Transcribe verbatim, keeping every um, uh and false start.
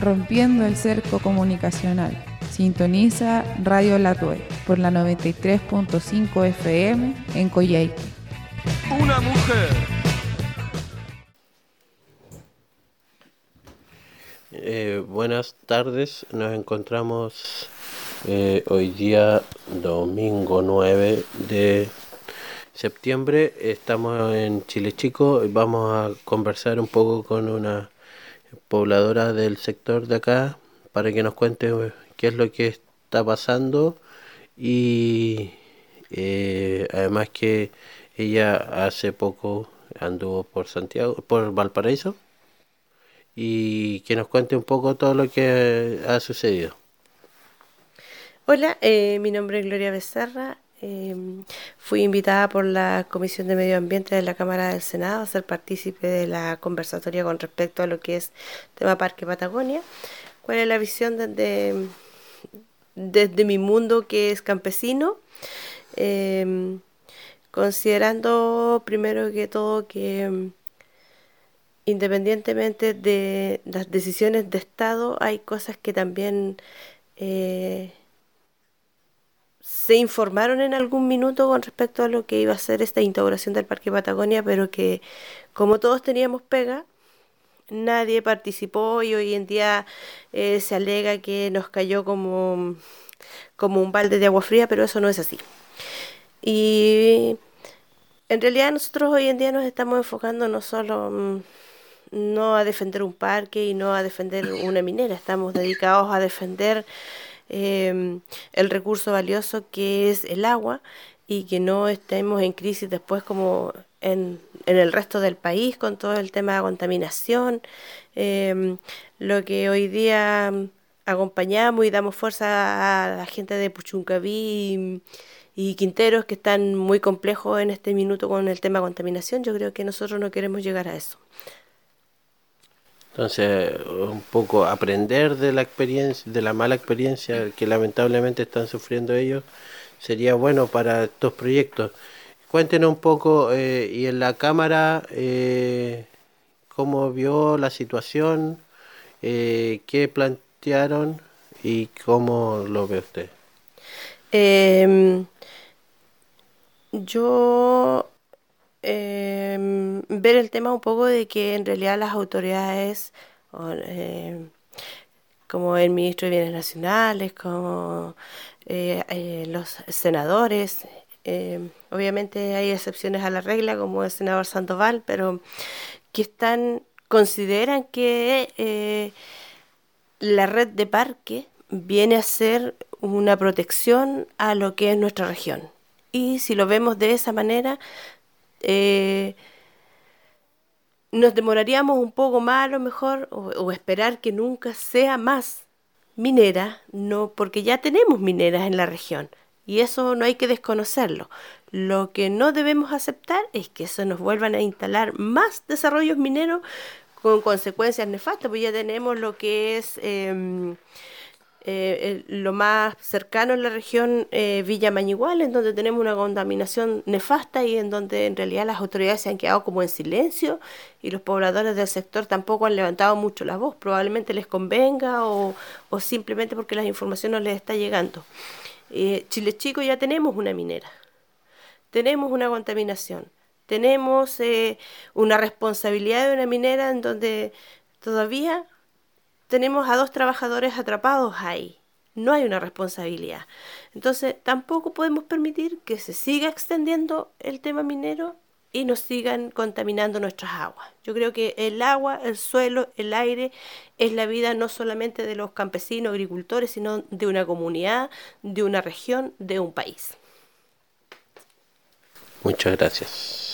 Rompiendo el cerco comunicacional. Sintoniza Radio La Tue por la noventa y tres punto cinco F M en Coyhaique. Una mujer. Eh, buenas tardes, nos encontramos eh, hoy día domingo nueve de septiembre. Estamos en Chile Chico y vamos a conversar un poco con una pobladora del sector de acá para que nos cuente qué es lo que está pasando y eh, además que ella hace poco anduvo por Santiago, por Valparaíso, y que nos cuente un poco todo lo que ha sucedido. Hola, eh, mi nombre es Gloria Becerra. Eh, fui invitada por la Comisión de Medio Ambiente de la Cámara del Senado a ser partícipe de la conversatoria con respecto a lo que es tema Parque Patagonia. ¿Cuál es la visión desde, desde mi mundo que es campesino? Eh, considerando primero que todo que independientemente de las decisiones de Estado, hay cosas que también eh, se informaron en algún minuto con respecto a lo que iba a ser esta instauración del Parque Patagonia, pero que como todos teníamos pega, nadie participó y hoy en día eh, se alega que nos cayó como, como un balde de agua fría, pero eso no es así. Y en realidad nosotros hoy en día nos estamos enfocando no solo mm, no a defender un parque y no a defender una minera, estamos dedicados a defender eh, el recurso valioso que es el agua y que no estemos en crisis después como en, en el resto del país con todo el tema de contaminación, eh, lo que hoy día acompañamos y damos fuerza a la gente de Puchuncaví y, y Quinteros que están muy complejos en este minuto con el tema de contaminación. Yo creo que nosotros no queremos llegar a eso. Entonces, un poco aprender de la experiencia, de la mala experiencia que lamentablemente están sufriendo ellos, sería bueno para estos proyectos. Cuéntenos un poco, eh, y en la Cámara, eh, cómo vio la situación, eh, qué plantearon y cómo lo ve usted. Eh, yo eh, ver el tema un poco de que en realidad las autoridades, o, eh, como el ministro de Bienes Nacionales, como eh, eh, los senadores, eh, obviamente hay excepciones a la regla, como el senador Sandoval, pero que están consideran que eh, la red de parque viene a ser una protección a lo que es nuestra región. Y si lo vemos de esa manera, eh, nos demoraríamos un poco más a lo mejor, o, o esperar que nunca sea más minera, no, porque ya tenemos mineras en la región. Y eso no hay que desconocerlo. Lo que no debemos aceptar es que se nos vuelvan a instalar más desarrollos mineros con consecuencias nefastas, pues ya tenemos lo que es eh, eh, el- lo más cercano en la región, eh, Villa Mañigual, en donde tenemos una contaminación nefasta y en donde en realidad las autoridades se han quedado como en silencio y los pobladores del sector tampoco han levantado mucho la voz, probablemente les convenga o, o simplemente porque la información no les está llegando. Eh, Chile Chico ya tenemos una minera, tenemos una contaminación, tenemos eh, una responsabilidad de una minera en donde todavía tenemos a dos trabajadores atrapados ahí. No hay una responsabilidad. Entonces, tampoco podemos permitir que se siga extendiendo el tema minero y nos sigan contaminando nuestras aguas. Yo creo que el agua, el suelo, el aire es la vida no solamente de los campesinos, agricultores, sino de una comunidad, de una región, de un país. Muchas gracias.